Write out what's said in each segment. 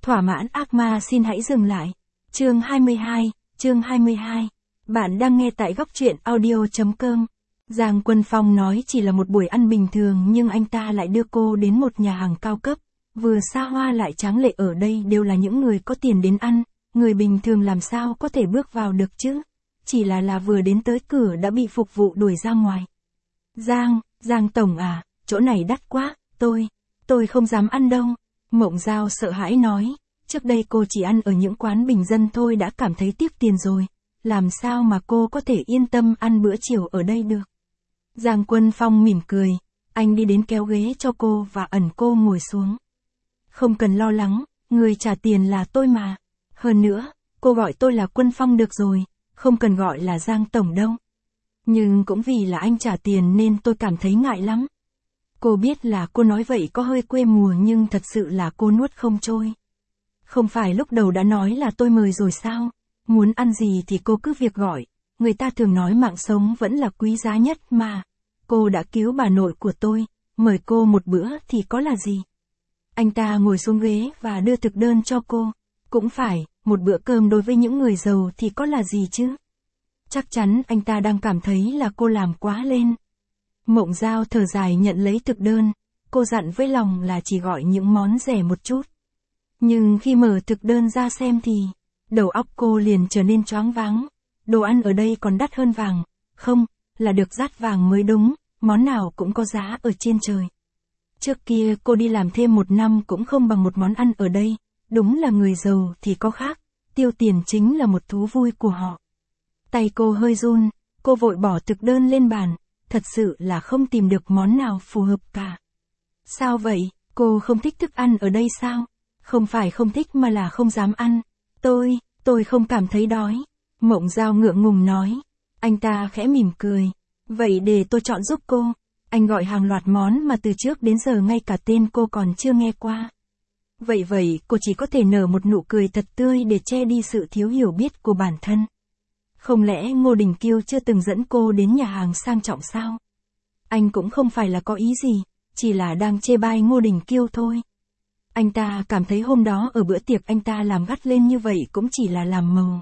Thỏa mãn ác ma xin hãy dừng lại. Chương 22. Bạn đang nghe tại góc truyện audio.com. Giang Quân Phong nói chỉ là một buổi ăn bình thường nhưng anh ta lại đưa cô đến một nhà hàng cao cấp, vừa xa hoa lại tráng lệ, ở đây đều là những người có tiền đến ăn, người bình thường làm sao có thể bước vào được chứ? Chỉ là vừa đến tới cửa đã bị phục vụ đuổi ra ngoài. Giang tổng à, chỗ này đắt quá, tôi không dám ăn đâu. Mộng Giao sợ hãi nói, trước đây cô chỉ ăn ở những quán bình dân thôi đã cảm thấy tiếc tiền rồi, làm sao mà cô có thể yên tâm ăn bữa chiều ở đây được. Giang Quân Phong mỉm cười, anh đi đến kéo ghế cho cô và ẩn cô ngồi xuống. Không cần lo lắng, người trả tiền là tôi mà. Hơn nữa, cô gọi tôi là Quân Phong được rồi, không cần gọi là Giang tổng đâu. Nhưng cũng vì là anh trả tiền nên tôi cảm thấy ngại lắm. Cô biết là cô nói vậy có hơi quê mùa nhưng thật sự là cô nuốt không trôi. Không phải lúc đầu đã nói là tôi mời rồi sao? Muốn ăn gì thì cô cứ việc gọi, người ta thường nói mạng sống vẫn là quý giá nhất mà. Cô đã cứu bà nội của tôi, mời cô một bữa thì có là gì? Anh ta ngồi xuống ghế và đưa thực đơn cho cô. Cũng phải, một bữa cơm đối với những người giàu thì có là gì chứ? Chắc chắn anh ta đang cảm thấy là cô làm quá lên. Mộng Giao thở dài nhận lấy thực đơn, cô dặn với lòng là chỉ gọi những món rẻ một chút. Nhưng khi mở thực đơn ra xem thì, đầu óc cô liền trở nên choáng váng. Đồ ăn ở đây còn đắt hơn vàng, không, là được dát vàng mới đúng, món nào cũng có giá ở trên trời. Trước kia cô đi làm thêm 1 năm cũng không bằng một món ăn ở đây, đúng là người giàu thì có khác, tiêu tiền chính là một thú vui của họ. Tay cô hơi run, cô vội bỏ thực đơn lên bàn, thật sự là không tìm được món nào phù hợp cả. Sao vậy, cô không thích thức ăn ở đây sao? Không phải không thích mà là không dám ăn. Tôi không cảm thấy đói. Mộng Giao ngượng ngùng nói. Anh ta khẽ mỉm cười. Vậy để tôi chọn giúp cô. Anh gọi hàng loạt món mà từ trước đến giờ ngay cả tên cô còn chưa nghe qua. Vậy cô chỉ có thể nở một nụ cười thật tươi để che đi sự thiếu hiểu biết của bản thân. Không lẽ Ngô Đình Kiêu chưa từng dẫn cô đến nhà hàng sang trọng sao? Anh cũng không phải là có ý gì, chỉ là đang chê bai Ngô Đình Kiêu thôi. Anh ta cảm thấy hôm đó ở bữa tiệc anh ta làm gắt lên như vậy cũng chỉ là làm màu.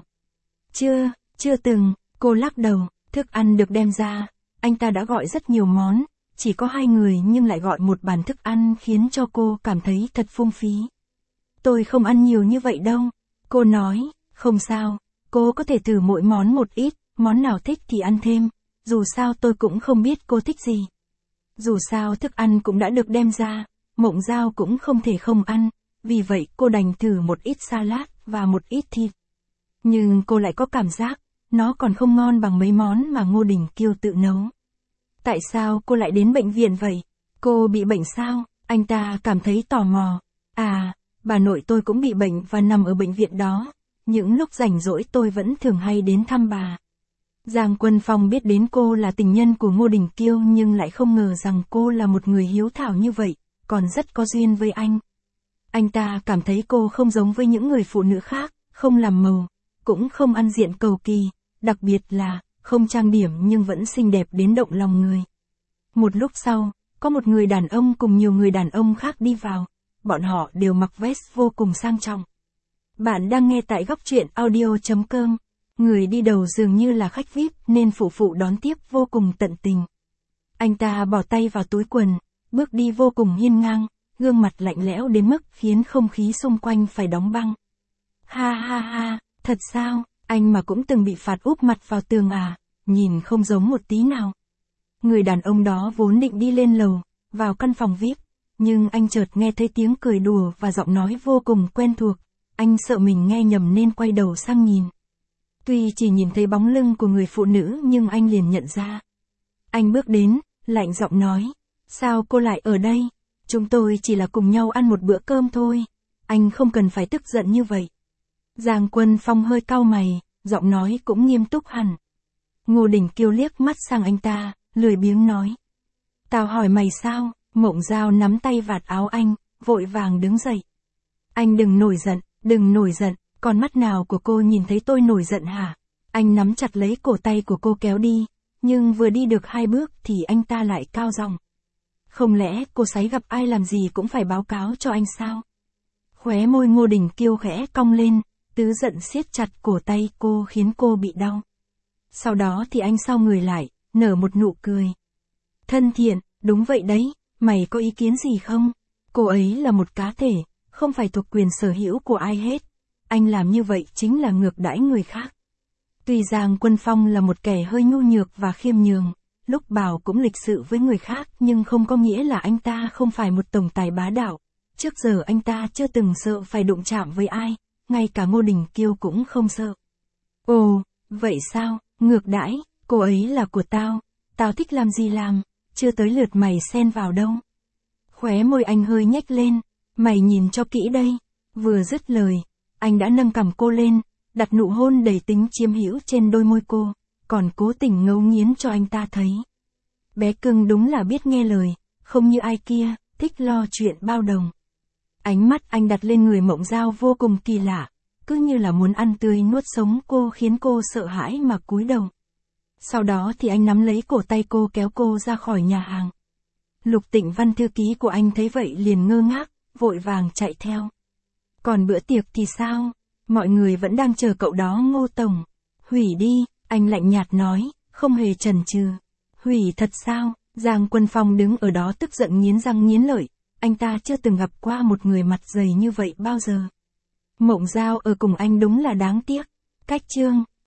Chưa từng, cô lắc đầu, thức ăn được đem ra, anh ta đã gọi rất nhiều món, chỉ có 2 người nhưng lại gọi một bàn thức ăn khiến cho cô cảm thấy thật phung phí. Tôi không ăn nhiều như vậy đâu, cô nói, không sao, cô có thể thử mỗi món một ít, món nào thích thì ăn thêm, dù sao tôi cũng không biết cô thích gì. Dù sao thức ăn cũng đã được đem ra, Mộng Giao cũng không thể không ăn, vì vậy cô đành thử một ít salad và một ít thịt. Nhưng cô lại có cảm giác, nó còn không ngon bằng mấy món mà Ngô Đình Kiêu tự nấu. Tại sao cô lại đến bệnh viện vậy? Cô bị bệnh sao? Anh ta cảm thấy tò mò. À, bà nội tôi cũng bị bệnh và nằm ở bệnh viện đó. Những lúc rảnh rỗi tôi vẫn thường hay đến thăm bà. Giang Quân Phong biết đến cô là tình nhân của Ngô Đình Kiêu nhưng lại không ngờ rằng cô là một người hiếu thảo như vậy, còn rất có duyên với anh. Anh ta cảm thấy cô không giống với những người phụ nữ khác, không làm màu, cũng không ăn diện cầu kỳ, đặc biệt là không trang điểm nhưng vẫn xinh đẹp đến động lòng người. Một lúc sau, có một người đàn ông cùng nhiều người đàn ông khác đi vào, bọn họ đều mặc vest vô cùng sang trọng. Bạn đang nghe tại góc truyện audio.com. Người đi đầu dường như là khách VIP nên phụ đón tiếp vô cùng tận tình. Anh ta bỏ tay vào túi quần, bước đi vô cùng hiên ngang, gương mặt lạnh lẽo đến mức khiến không khí xung quanh phải đóng băng. Ha, thật sao, anh mà cũng từng bị phạt úp mặt vào tường à, nhìn không giống một tí nào. Người đàn ông đó vốn định đi lên lầu, vào căn phòng VIP, nhưng anh chợt nghe thấy tiếng cười đùa và giọng nói vô cùng quen thuộc, anh sợ mình nghe nhầm nên quay đầu sang nhìn. Tuy chỉ nhìn thấy bóng lưng của người phụ nữ nhưng anh liền nhận ra. Anh bước đến, lạnh giọng nói, sao cô lại ở đây? Chúng tôi chỉ là cùng nhau ăn một bữa cơm thôi, anh không cần phải tức giận như vậy. Giang Quân Phong hơi cau mày, giọng nói cũng nghiêm túc hẳn. Ngô Đình Kiêu liếc mắt sang anh ta, lười biếng nói. Tao hỏi mày sao? Mộng Giao nắm tay vạt áo anh, vội vàng đứng dậy. Anh đừng nổi giận, con mắt nào của cô nhìn thấy tôi nổi giận hả? Anh nắm chặt lấy cổ tay của cô kéo đi, nhưng vừa đi được 2 bước thì anh ta lại cao giọng. Không lẽ cô sấy gặp ai làm gì cũng phải báo cáo cho anh sao? Khóe môi Ngô Đình Kiêu khẽ cong lên, tức giận siết chặt cổ tay cô khiến cô bị đau. Sau đó thì anh sau người lại, nở một nụ cười. Thân thiện, đúng vậy đấy, mày có ý kiến gì không? Cô ấy là một cá thể, không phải thuộc quyền sở hữu của ai hết. Anh làm như vậy chính là ngược đãi người khác. Tuy Giang Quân Phong là một kẻ hơi nhu nhược và khiêm nhường, lúc bảo cũng lịch sự với người khác nhưng không có nghĩa là anh ta không phải một tổng tài bá đạo. Trước giờ anh ta chưa từng sợ phải đụng chạm với ai, ngay cả Ngô Đình Kiêu cũng không sợ. Ồ, vậy sao, ngược đãi, cô ấy là của tao, tao thích làm gì làm, chưa tới lượt mày xen vào đâu. Khóe môi anh hơi nhếch lên, mày nhìn cho kỹ đây. Vừa dứt lời, anh đã nâng cằm cô lên, đặt nụ hôn đầy tính chiếm hữu trên đôi môi cô, còn cố tình ngấu nghiến cho anh ta thấy. Bé cưng đúng là biết nghe lời, không như ai kia, thích lo chuyện bao đồng. Ánh mắt anh đặt lên người Mộng Dao vô cùng kỳ lạ, cứ như là muốn ăn tươi nuốt sống cô khiến cô sợ hãi mà cúi đầu. Sau đó thì anh nắm lấy cổ tay cô kéo cô ra khỏi nhà hàng. Lục Tịnh Văn thư ký của anh thấy vậy liền ngơ ngác, vội vàng chạy theo. Còn bữa tiệc thì sao? Mọi người vẫn đang chờ cậu đó Ngô Tổng. Hủy đi, anh lạnh nhạt nói, không hề chần chừ. Hủy thật sao? Giang Quân Phong đứng ở đó tức giận nghiến răng nghiến lợi, anh ta chưa từng gặp qua một người mặt dày như vậy bao giờ. Mộng Dao ở cùng anh đúng là đáng tiếc. Cách chương